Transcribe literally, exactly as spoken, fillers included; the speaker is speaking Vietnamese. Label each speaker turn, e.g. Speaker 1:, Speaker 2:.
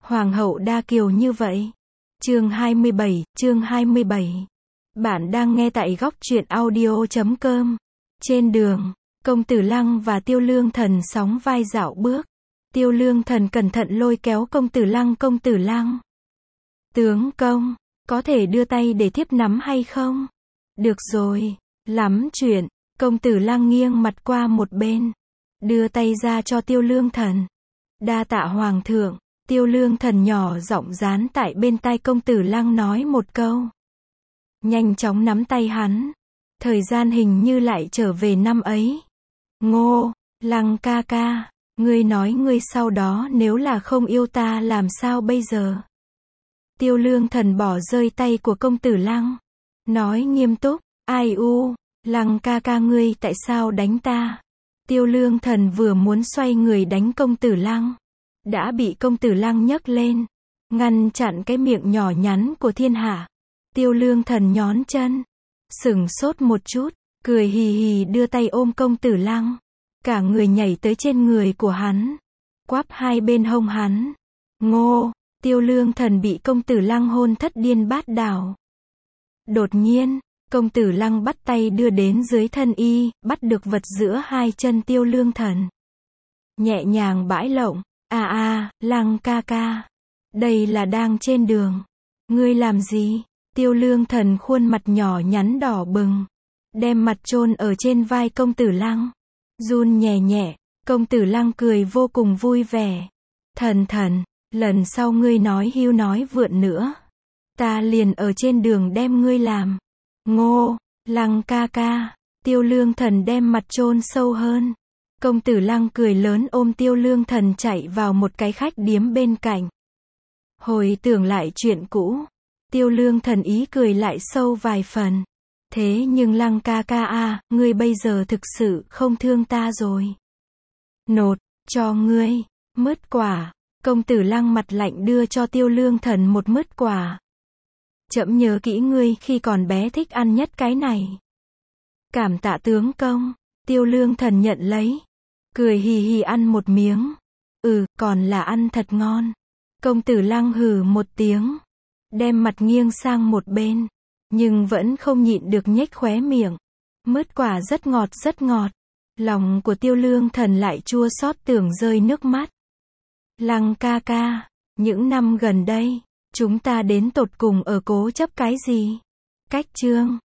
Speaker 1: Hoàng hậu đa kiều như vậy. Chương hai mươi bảy, chương hai mươi bảy. Bạn đang nghe tại góc truyện audio chấm com. Trên đường, công tử Lăng và Tiêu Lương Thần sóng vai dạo bước. Tiêu Lương Thần cẩn thận lôi kéo công tử Lăng, công tử Lăng. Tướng công, có thể đưa tay để thiếp nắm hay không? Được rồi, lắm chuyện. Công tử Lăng nghiêng mặt qua một bên, đưa tay ra cho Tiêu Lương Thần. Đa tạ hoàng thượng. Tiêu Lương Thần nhỏ giọng dán tại bên tai công tử Lăng nói một câu. Nhanh chóng nắm tay hắn. Thời gian hình như lại trở về năm ấy. Ngô, Lăng ca ca, ngươi nói ngươi sau đó nếu là không yêu ta làm sao bây giờ? Tiêu Lương Thần bỏ rơi tay của công tử Lăng, nói nghiêm túc, ai u, Lăng ca ca ngươi tại sao đánh ta? Tiêu Lương Thần vừa muốn xoay người đánh công tử Lăng, đã bị công tử Lăng nhấc lên, ngăn chặn cái miệng nhỏ nhắn của thiên hạ. Tiêu Lương Thần nhón chân, sửng sốt một chút, cười hì hì đưa tay ôm công tử Lăng, cả người nhảy tới trên người của hắn, quắp hai bên hông hắn. Ngô, Tiêu Lương Thần bị công tử Lăng hôn thất điên bát đảo. Đột nhiên, công tử Lăng bắt tay đưa đến dưới thân y, bắt được vật giữa hai chân Tiêu Lương Thần. Nhẹ nhàng bãi lộng, à à, Lăng ca ca, đây là đang trên đường. Ngươi làm gì? Tiêu Lương Thần khuôn mặt nhỏ nhắn đỏ bừng, đem mặt chôn ở trên vai công tử Lăng, run nhẹ nhẹ. Công tử Lăng cười vô cùng vui vẻ. Thần thần, lần sau ngươi nói hưu nói vượn nữa, ta liền ở trên đường đem ngươi làm. Ngô, Lăng ca ca. Tiêu Lương Thần đem mặt chôn sâu hơn. Công tử Lăng cười lớn ôm Tiêu Lương Thần chạy vào một cái khách điếm bên cạnh. Hồi tưởng lại chuyện cũ, Tiêu Lương Thần ý cười lại sâu vài phần. Thế nhưng Lăng ca ca à, ngươi bây giờ thực sự không thương ta rồi. Nột, cho ngươi, mứt quả. Công tử Lăng mặt lạnh đưa cho Tiêu Lương Thần một mứt quả. Trẫm nhớ kỹ ngươi khi còn bé thích ăn nhất cái này. Cảm tạ tướng công. Tiêu Lương Thần nhận lấy, cười hì hì ăn một miếng. Ừ, còn là ăn thật ngon. Công tử Lăng hừ một tiếng, đem mặt nghiêng sang một bên, nhưng vẫn không nhịn được nhếch khóe miệng. Mứt quả rất ngọt rất ngọt. Lòng của Tiêu Lương Thần lại chua xót tưởng rơi nước mắt. Lăng ca ca, những năm gần đây, chúng ta đến tột cùng ở cố chấp cái gì? Cách chương